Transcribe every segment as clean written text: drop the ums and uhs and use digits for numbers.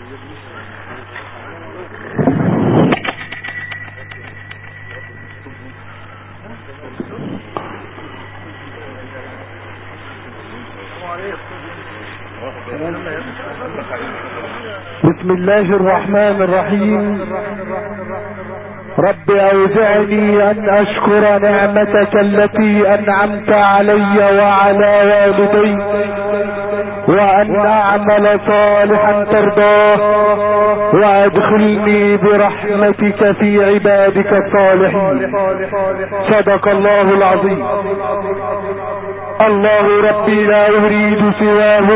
بسم الله الرحمن الرحيم. رب أوزعني أن أشكر نعمتك التي أنعمت علي وعلى والدي، وأن أعمل صالحا ترضاه، وأدخلني برحمتك في عبادك الصالحين. صدق الله العظيم. الله ربي لا أريد سواه،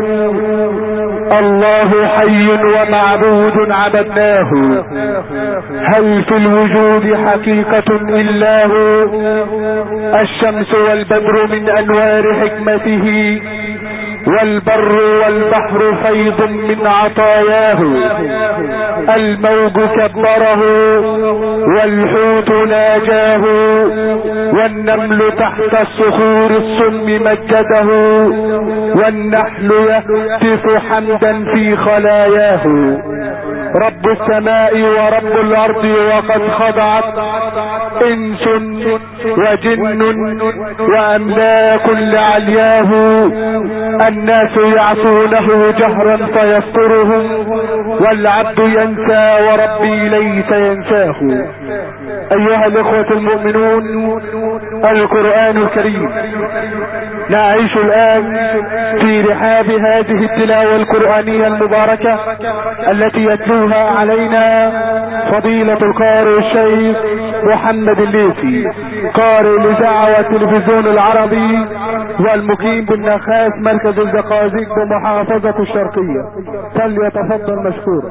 الله حي ومعبود عبدناه، هل في الوجود حقيقة إلا هو؟ الشمس والبدر من أنوار حكمته، والبر والبحر فيض من عطاياه، الموج كبره والحوت ناجاه، والنمل تحت الصخور السم مجده، والنحل يهتف حمدا في خلاياه. رب السماء ورب الأرض وقد خضعت إنس وجن وأملاك لعلياه، الناس يعصونه جهرا فيسترهم، والعبد ينسى وربي ليس ينساه. أيها الإخوة المؤمنون، القرآن الكريم نعيش الآن في رحاب هذه التلاوة القرآنية المباركة التي يتلوها علينا فضيلة القارئ الشيخ محمد الليثي، قارئ الإذاعة والتلفزيون العربي، والمقيم بالنخاس مركز الزقازيق بمحافظة الشرقية. فليتفضل مشكورا.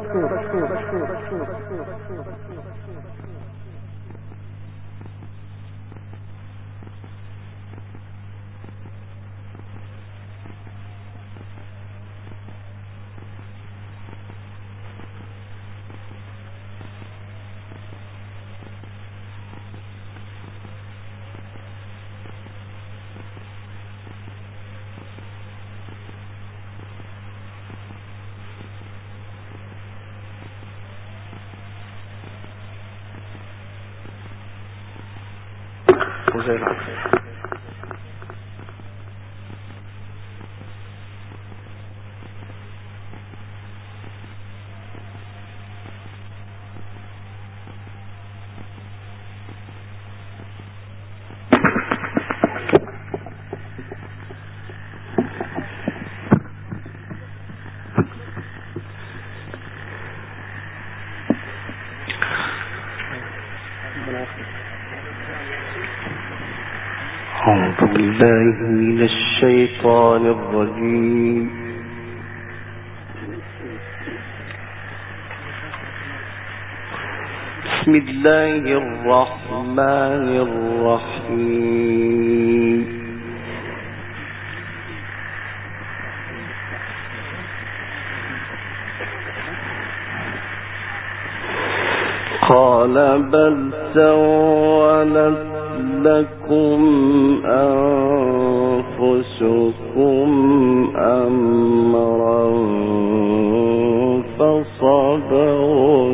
أعوذ بالله من الشيطان الرجيم. بسم الله الرحمن الرحيم. قال بل سولت لكم أنفسكم أمرا فصبر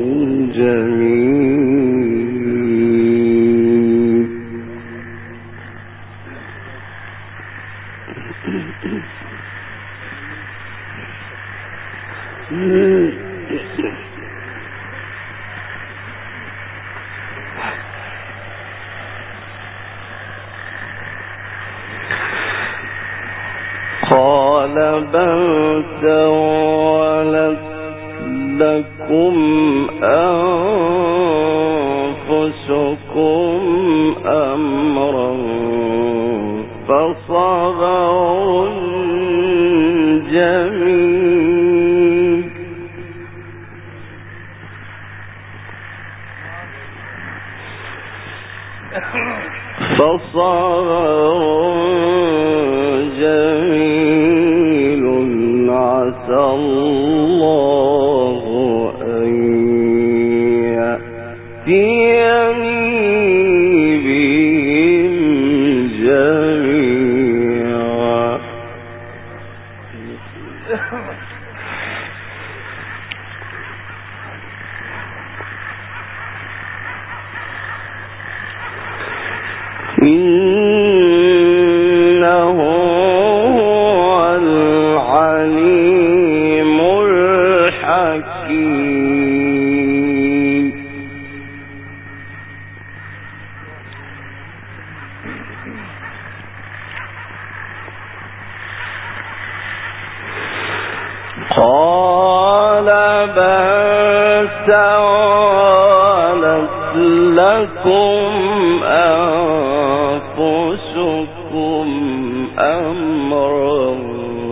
جميل. قال بل سولت لكم أنفسكم أمرا فصبر جميل. جميل عسى الله أن يأتيني بهم جميعا. قال بل سولت لكم أنفسكم أمرا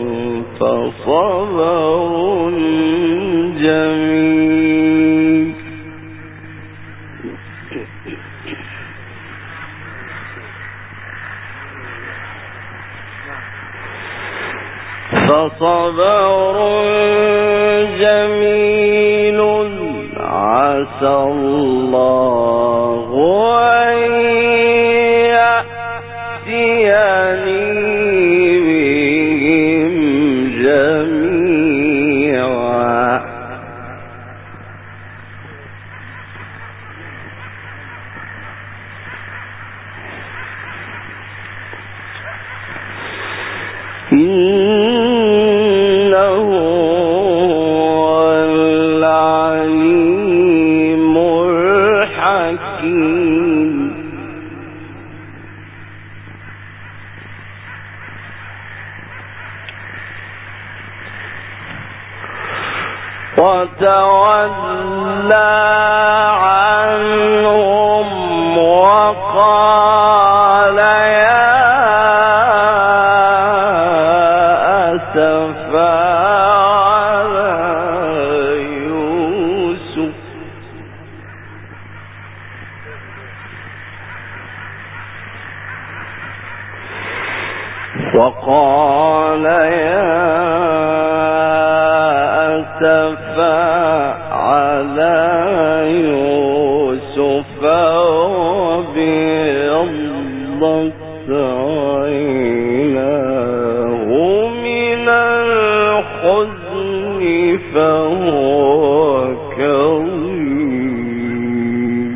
فصبر جميل عسى الله أن يأتيني بهم جميعا إنه هو العليم الحكيم وتولى عنهم وقال يا أسفا على يوسف وقال يا أسفا على يوسف وابيضت عيناه من الحزن فهو كظيم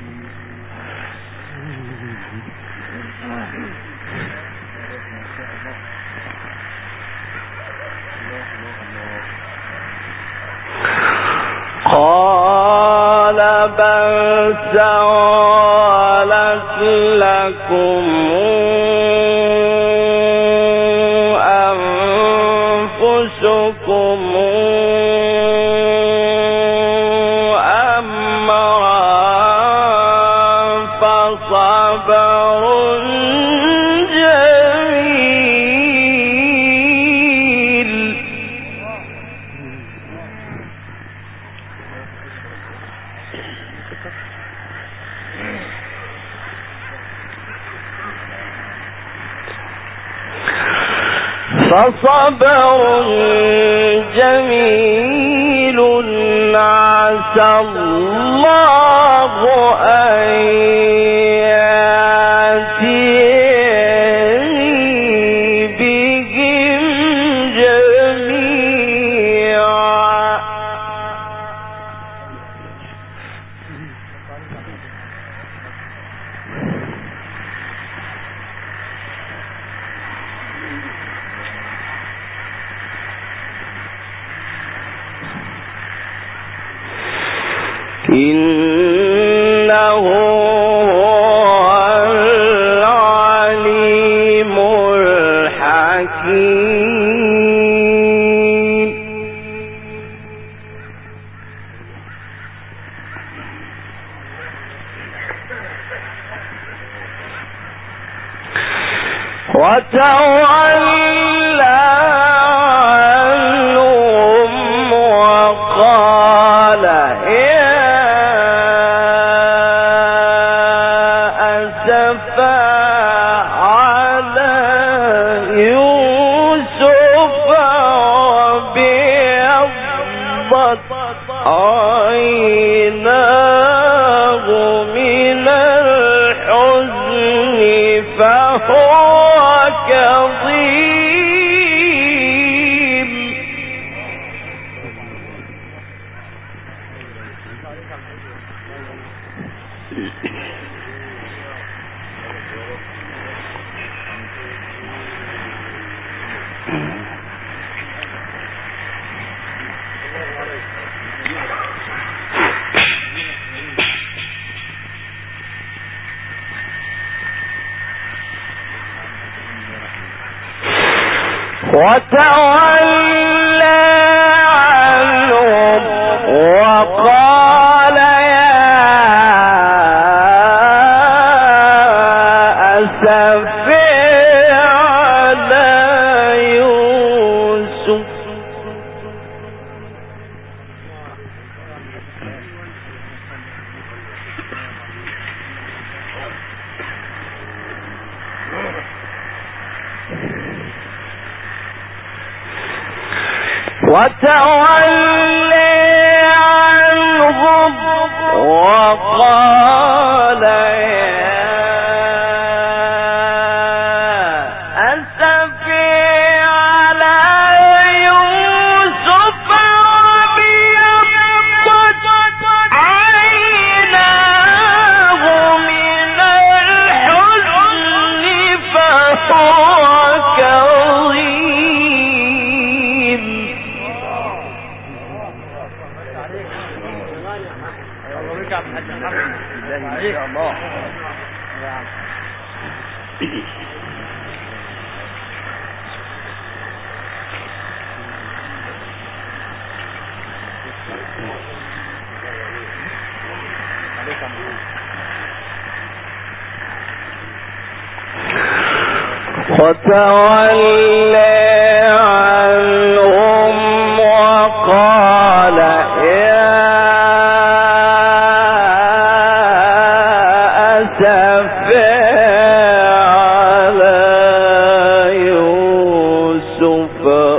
قال بل سولت لكم أنفسكم أمرا فصبر جميل فصبر جميل عسى الله أن يأتيني بهم جميعا إنه هو العليم الحكيم وتولى عنهم وقال عيناه من الحزن فهو كظيم وتولى وتولي عنهم وقال وتولى عنهم وقال يا أسفا على يوسف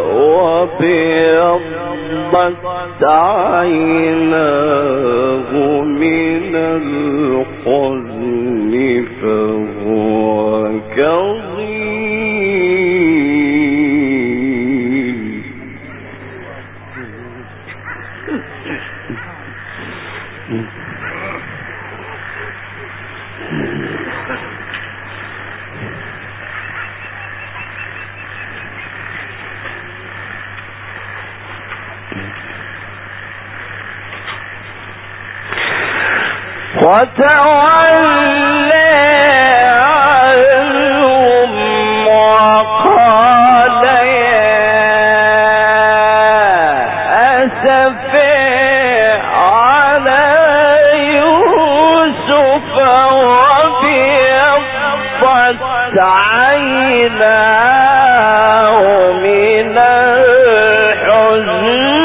وابيضت عيناه من الحزن فهو وتولى عنهم وقال يا أسفا على يوسف وابيضت عيناه من الحزن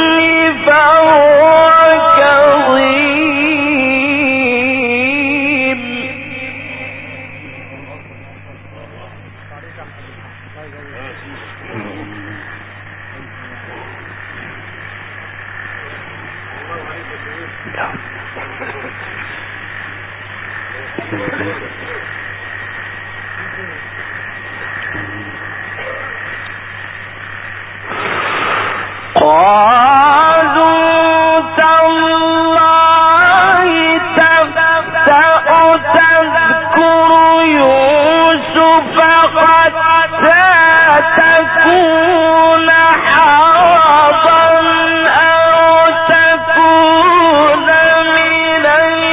قالوا تالله تفتأ تذكر يوسف حتى تكون حرضا أو تكون من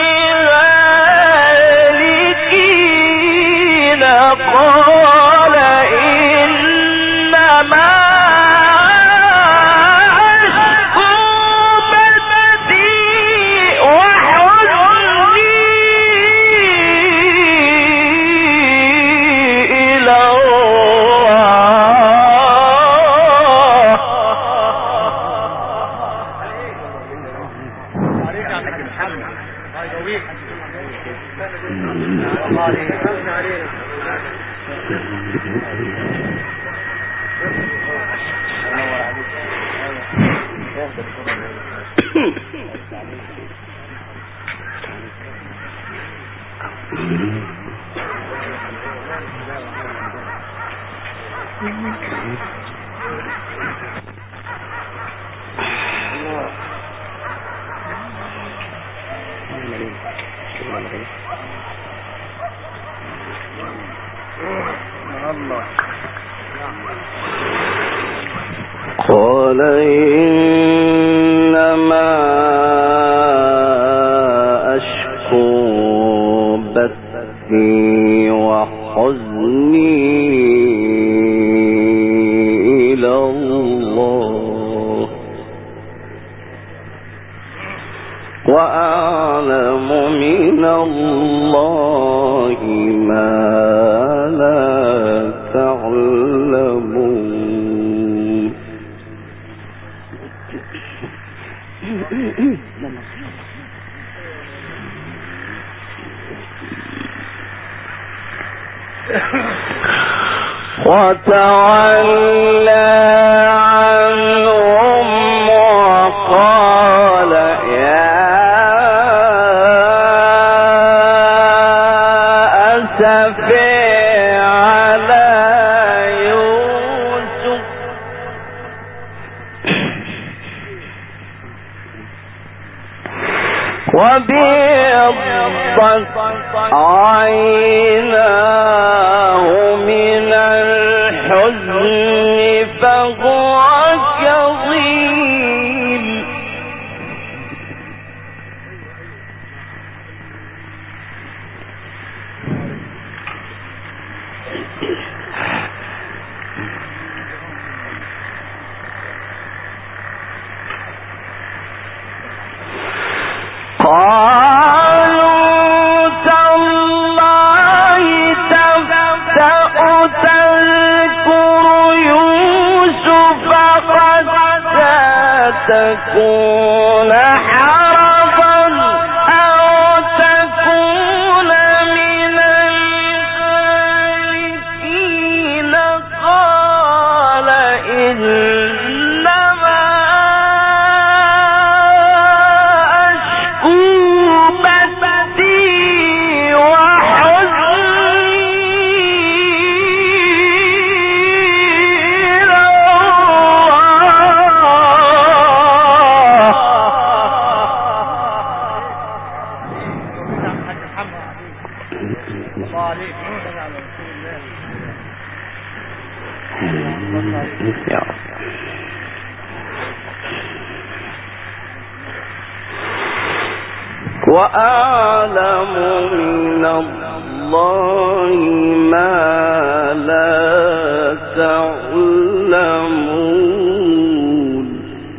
الهالكين قال إنما قال إنما أشكو بثي وحزني إلى الله وأعلم من الله ما لا تعلمون. وتولى عنهم وبيضت عيناه من الحزن فهو كظيم قالوا تالله تفتأ تذكر يوسف حتى تكون حرضا أو تكون من الهالكين قال إنما أشكو بثي وحزني إلى وأعلم من الله ما لا تعلمون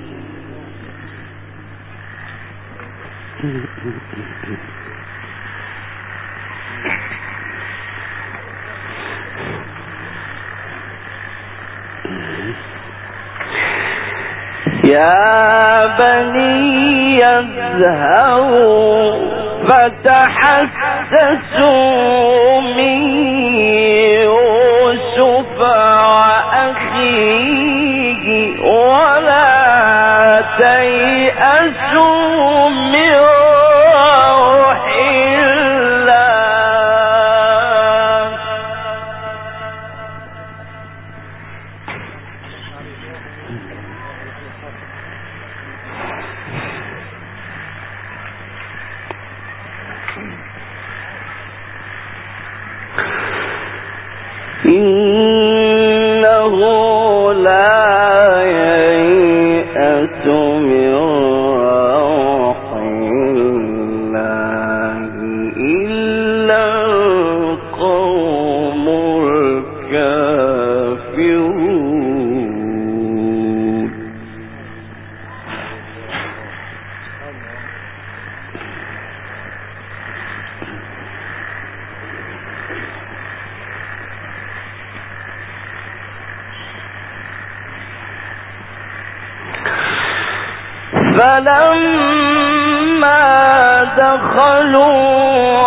يا بني اذهبوا فتحسسوا من يوسف وأخيه ولا تيأسوا من روح الله إنه لا ييأس من روح الله إلا القوم الكافرون فلما دخلوا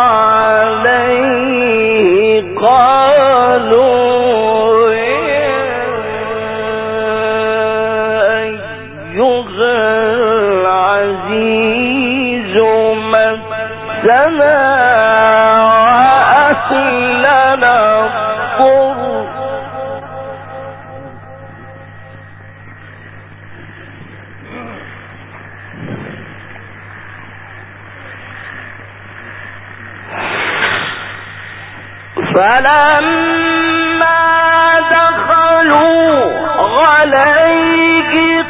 عليه قالوا يا أيها العزيز مسنا وأهلنا الضر فلما دخلوا عليه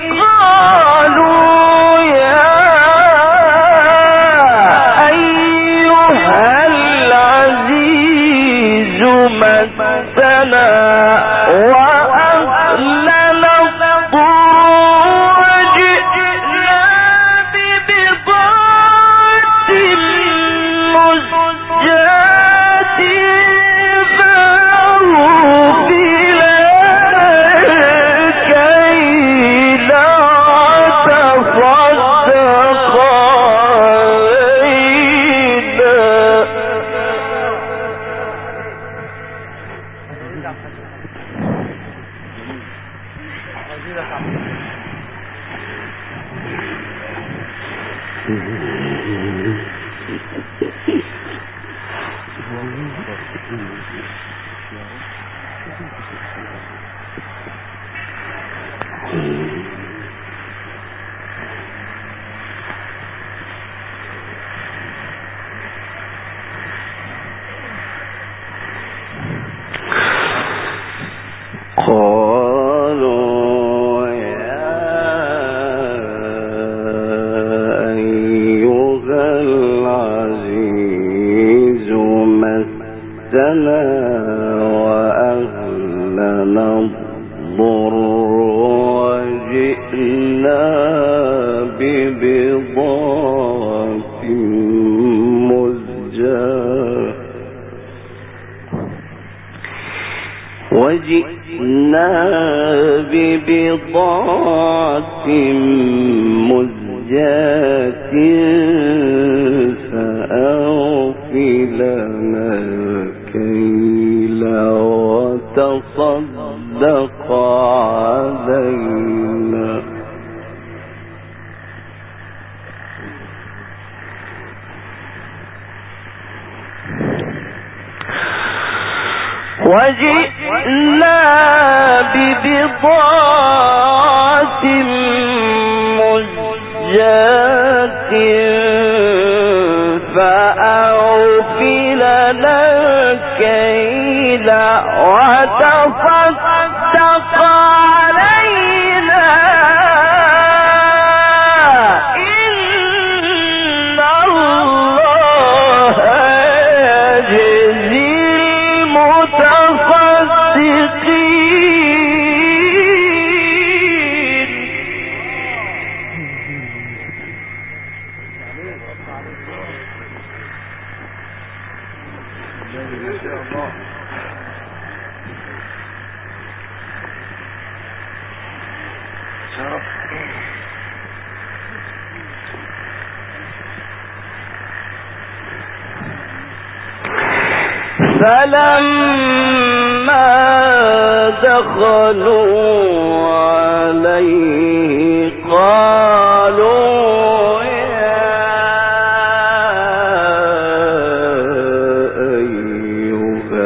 قالوا يا أيها العزيز مسنا وأهلنا الضر وجئنا ببضاعة مزجاة ببضاعة مزجاة فأوفي لنا الكيل وتصدق علينا وجئنا ببضاعة مزجاة فأوفي لنا الكيل وتصدق علينا إن الله يجزي المتصدقين. فلما دخلوا عليه قالوا يا أيها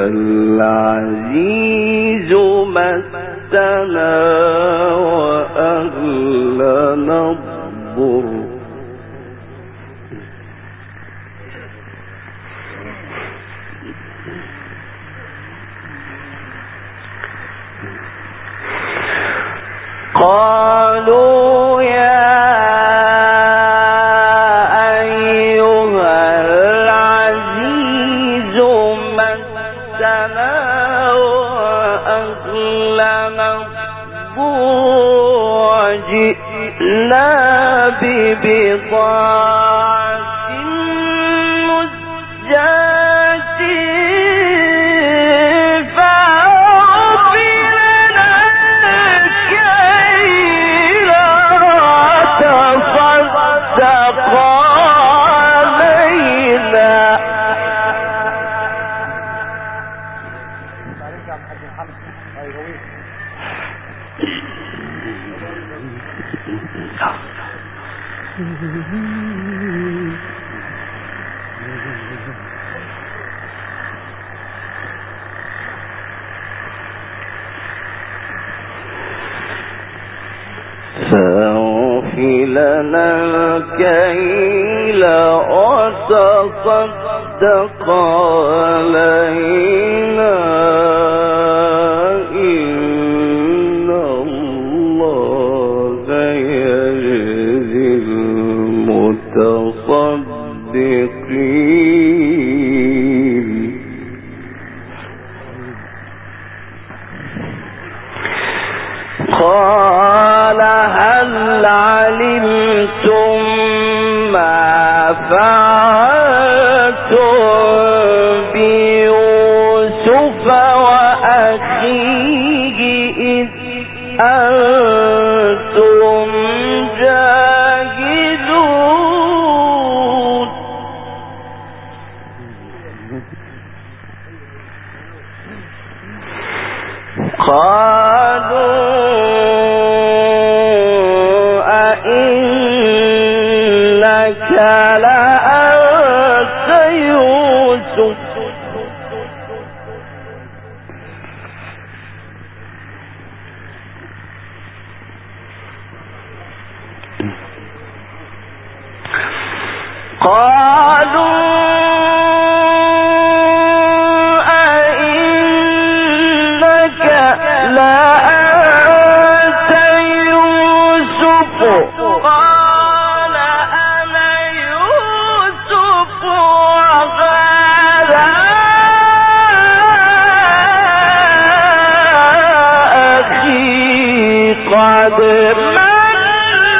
العزيز مسنا وأهلنا الضر قالوا يا أيها العزيز مسنا وأهلنا الضر وجئنا ببضاعة مزجاة فأوفي لنا الكيل وتصدق علينا إن الله يجزي المتصدقين. قال هل علمتم ما فعلتم بيوسف وأخيه إذ أنتم جاهلون. قالوا أئنك لأنت يوسف قالوا أئنك لأنت يوسف قال أنا يوسف وهذا أخي قد من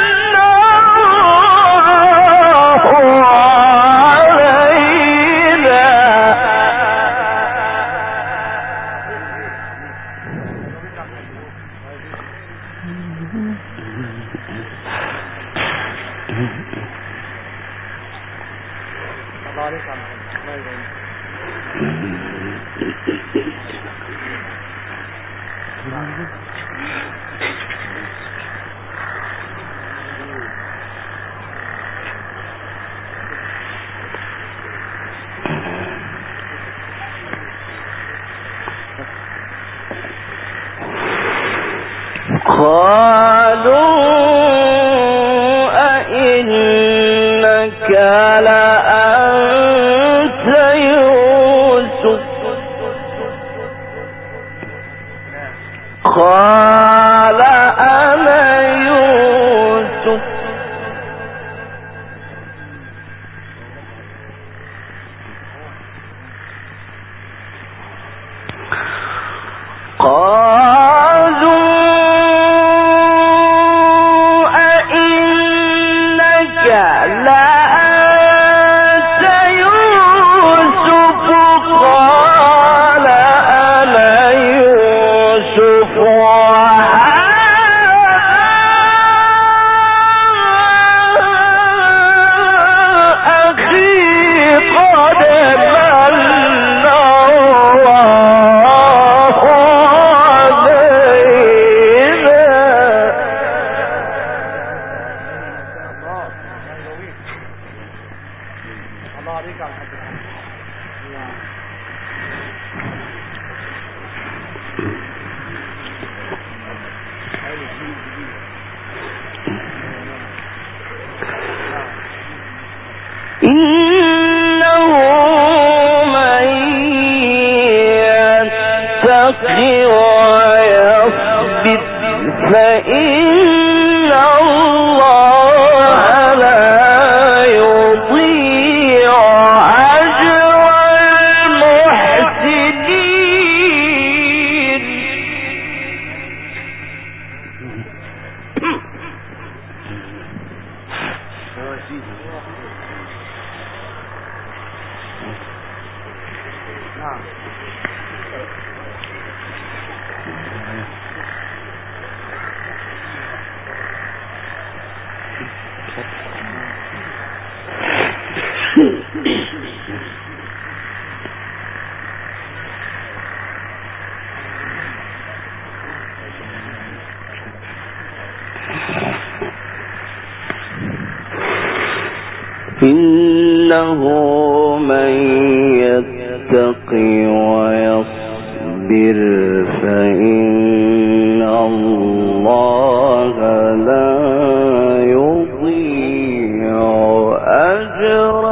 إنه من يتقي ويصبر فإن الله لا يضيع أجر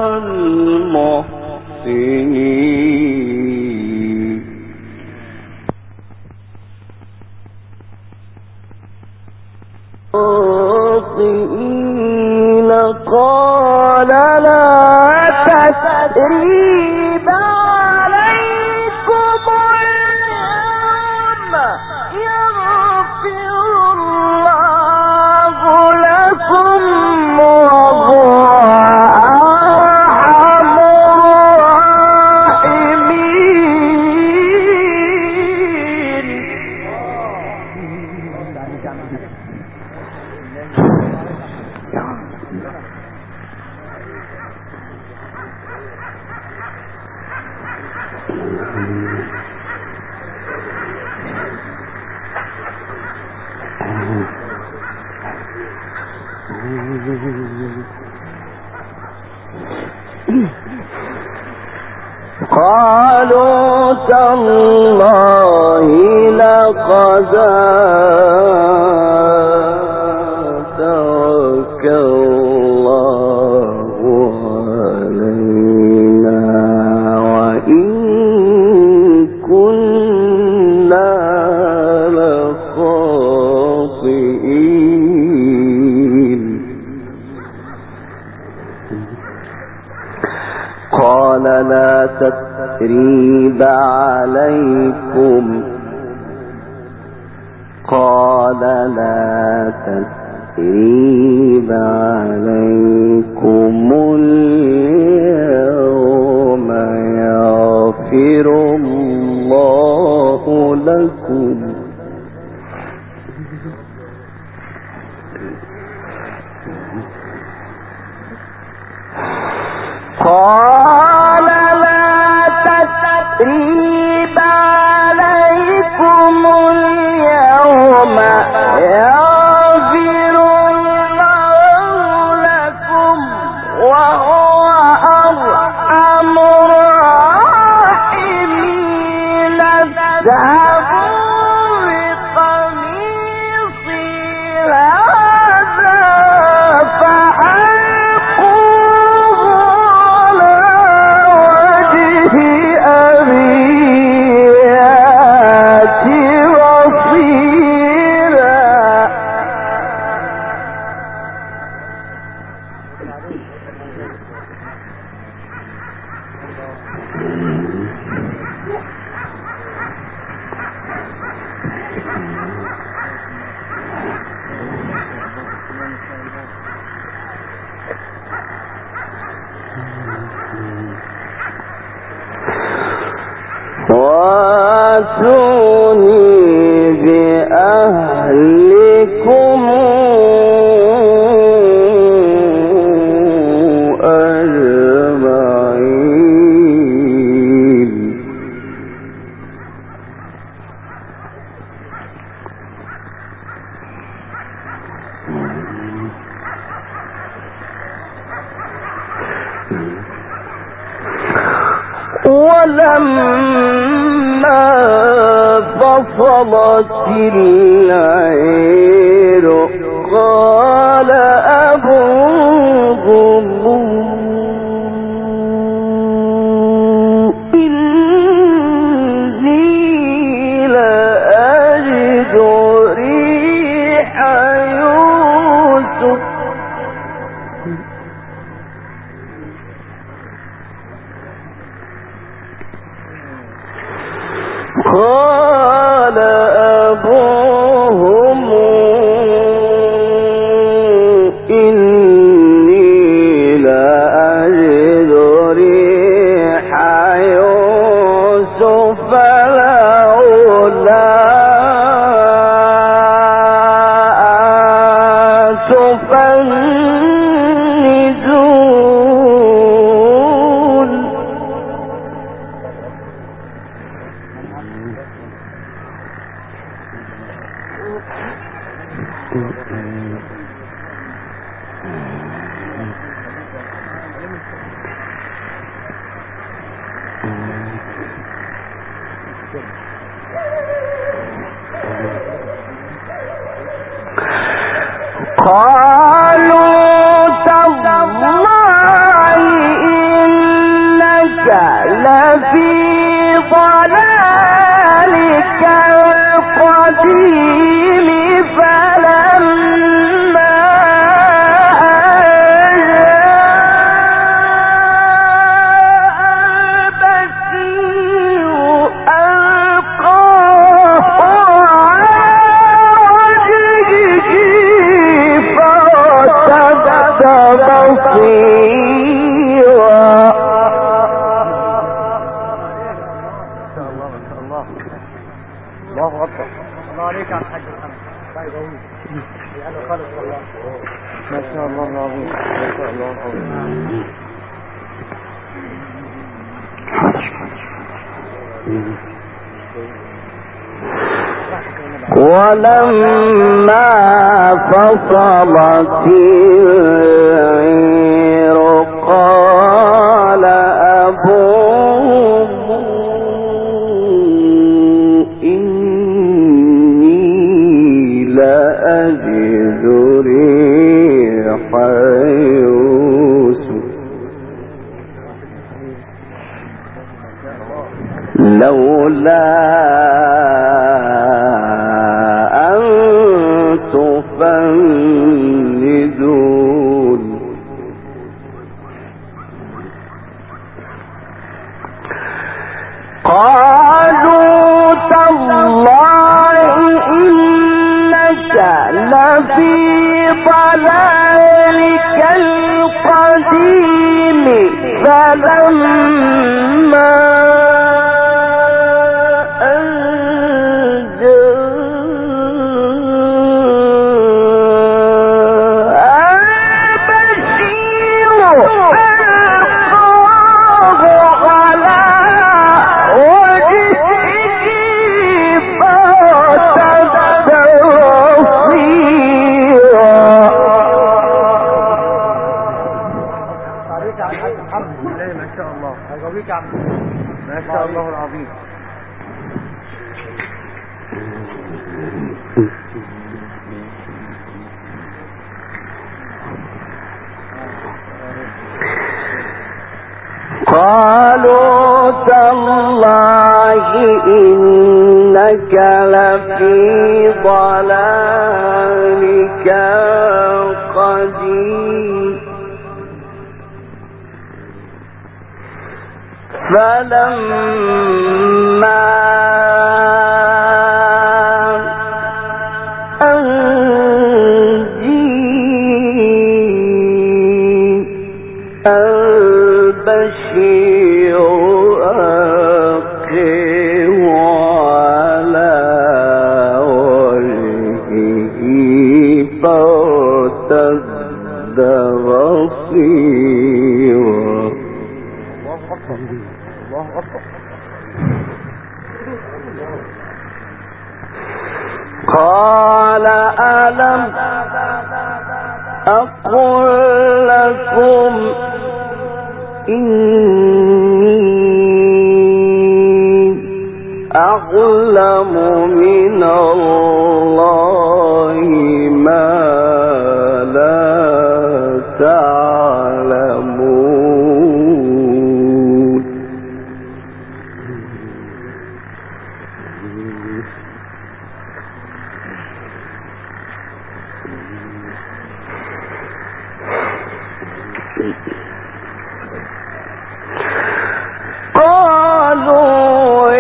المحسنين. قال لا تثريب عليكم اليوم يغفر الله لكم وهو أرحم قالوا تالله لقد آثرك الله علينا وإن كنا لخاطئين. قال لا تثريب عليكم قال لا تثريب عليكم اليوم يغفر الله لكم يثريب عليكم اليوم يغفر الله لكم وهو أرحم الراحمين. اذهبوا بقميصي هذا فألقوه على وجه أبي يأت بصيرا. واتوني بأهلكم أجمعين. ولما فصلت العير قال أبوهم إني لأجد ريح يوسف. قال أبوهم إني لأجد ريح يوسف لولا أن تفندون. قالوا تالله إنك لفي ضلالك القديم. فلما البشير ألقاه على وجهه فارتد بصيرا. الله أكبر. الله عليك على الحاج محمد. طيب أقول يعني خالص والله. ما شاء الله العظيم. ما شاء الله العظيم. ولما فصلت العير قال أبوهم إني لأجد ريح يوسف لولا أن تفندون. قالوا تالله إنك لفي ضلالك القديم. فلما البشير ألقاه على عليك يا عم. ما شاء الله العظيم. قالوا تالله إنك لفي ضلالك القديم فلما البشير أقيم على وجهه فارتد بصيرا. قال ألم أقل لكم إني أعلم من الله ما لا تعلمون. قالوا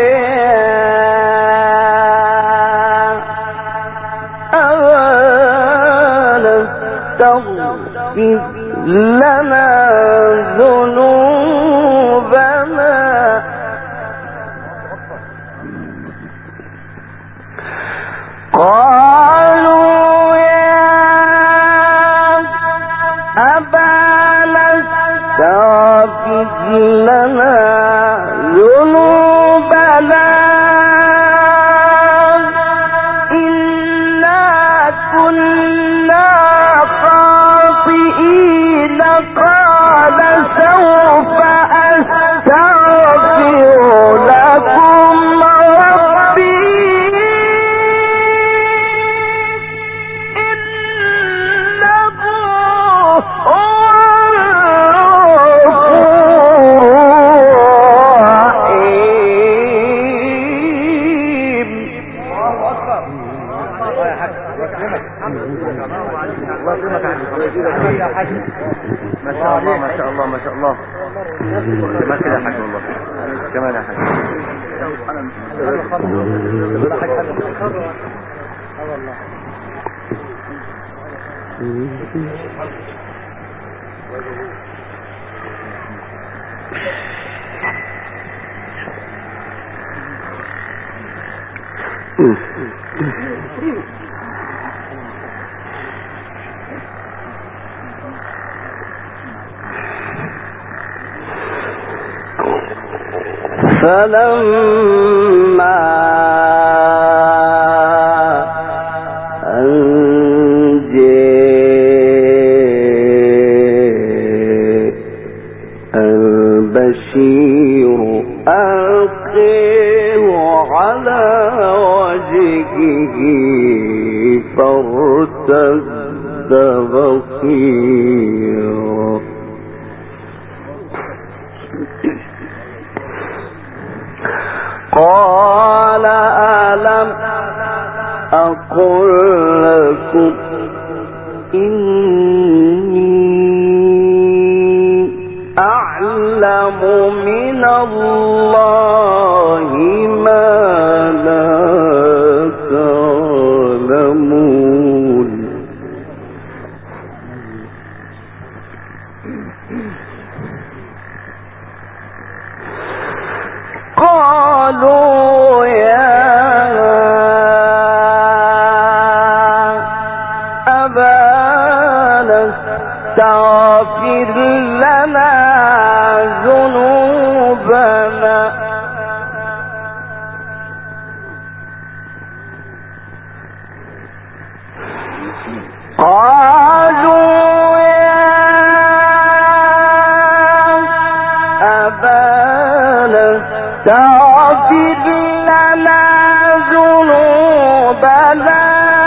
استغفر لنا ذنوبنا قالوا يا أبانا استغفر لنا ذنوبنا إنا كنا خاطئين. قال سوف أستغفر لكم ربي إنه هو ما شاء الله ما شاء الله ما شاء الله. كمان كده يا حاج والله. كمان يا حاج. فلما أن جاء البشير ألقيه على وجهه فارتد بصيرا. قال ألم أقل لكم إني أعلم من الله ما لا تعلمون. قالوا يا أبانا استغفر لنا ذنوبنا قالوا يا أبانا تغفر لنا ذنوبنا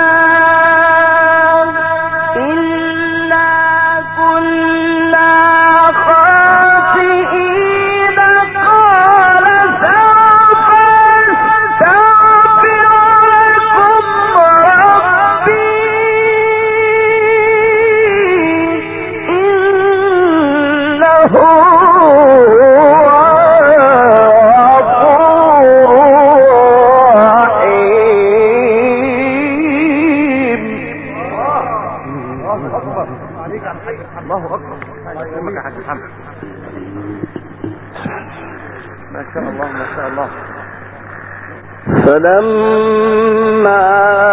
فلما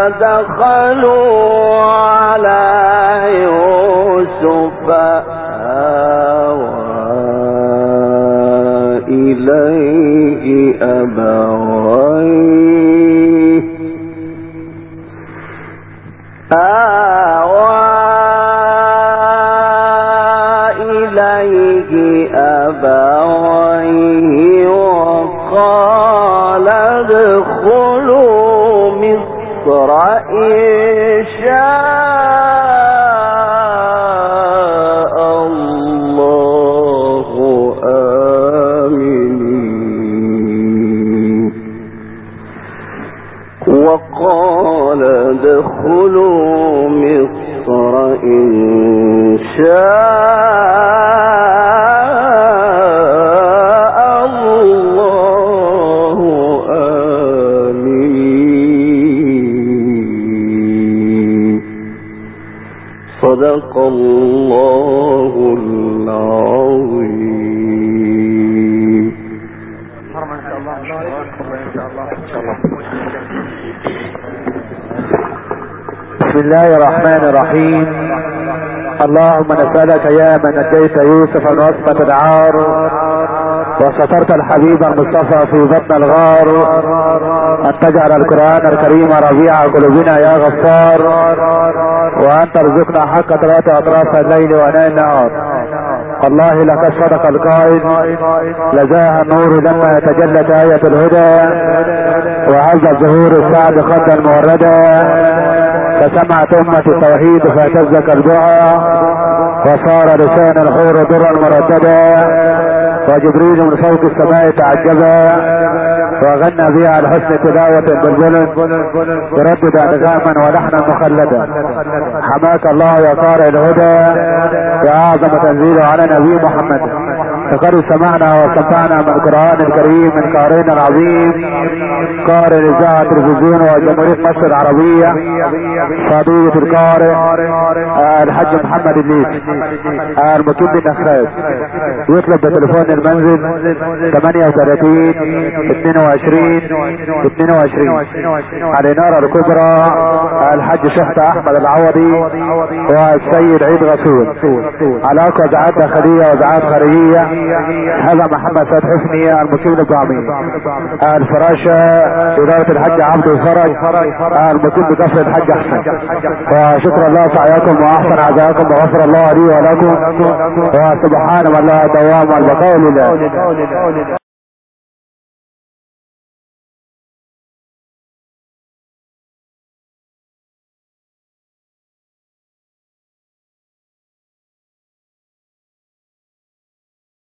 دخلوا على يوسف آوى إليه أبويه وقال ادخلوا مصر إن شاء الله آمنين وقال ادخلوا مصر إن شاء الله آمين صدق الله العظيم. بسم الله الرحمن الرحيم. اللهم نسألك يا من نجيت يوسف من وصفة العار وسترت الحبيب المصطفى في بطن الغار أن تجعل القرآن الكريم ربيع قلوبنا يا غفار، وأن ترزقنا حق تلاتة أطراف الليل وأناء النهار. والله لقد صدق القائل لزاها النور لما تجلت آية الهدى وهز الظهور السعد خدا موردا، فسمعت أمة التوحيد فاهتز قلبها وصار لسان الحور درا مرددا، وجبريل من فوق السماء تعجبا وغنى بها الحسن تلاوة بالبلد تردد أنغاما ولحنا مخلدا. حماك الله يا قارئ الهدى يا أعظم تنزيل على نبي محمد. فقد سمعنا وسمعنا من القرآن الكريم من قارئنا العظيم قارئ الإذاعة التلفزيون وجمهورية مصر العربية فضيلة القارئ الحاج محمد الليث المقيم بالنخاس، يطلب بتليفون المنزل 38 22 22. على الإنارة الكبرى الحاج شحتة أحمد العوضي والسيد عيد غسول. علاقة وزعات داخلية وزعات خارجية هذا محمد سيد حسني المقيم الجامعي. الفراشة إدارة الحاج عبد الفرج المقيم بكفر الحاج أحسن. وشكر الله سعيكم وأحسن عزاكم وغفر الله لي ولكم، وسبحان من لا دوام البقاء لله.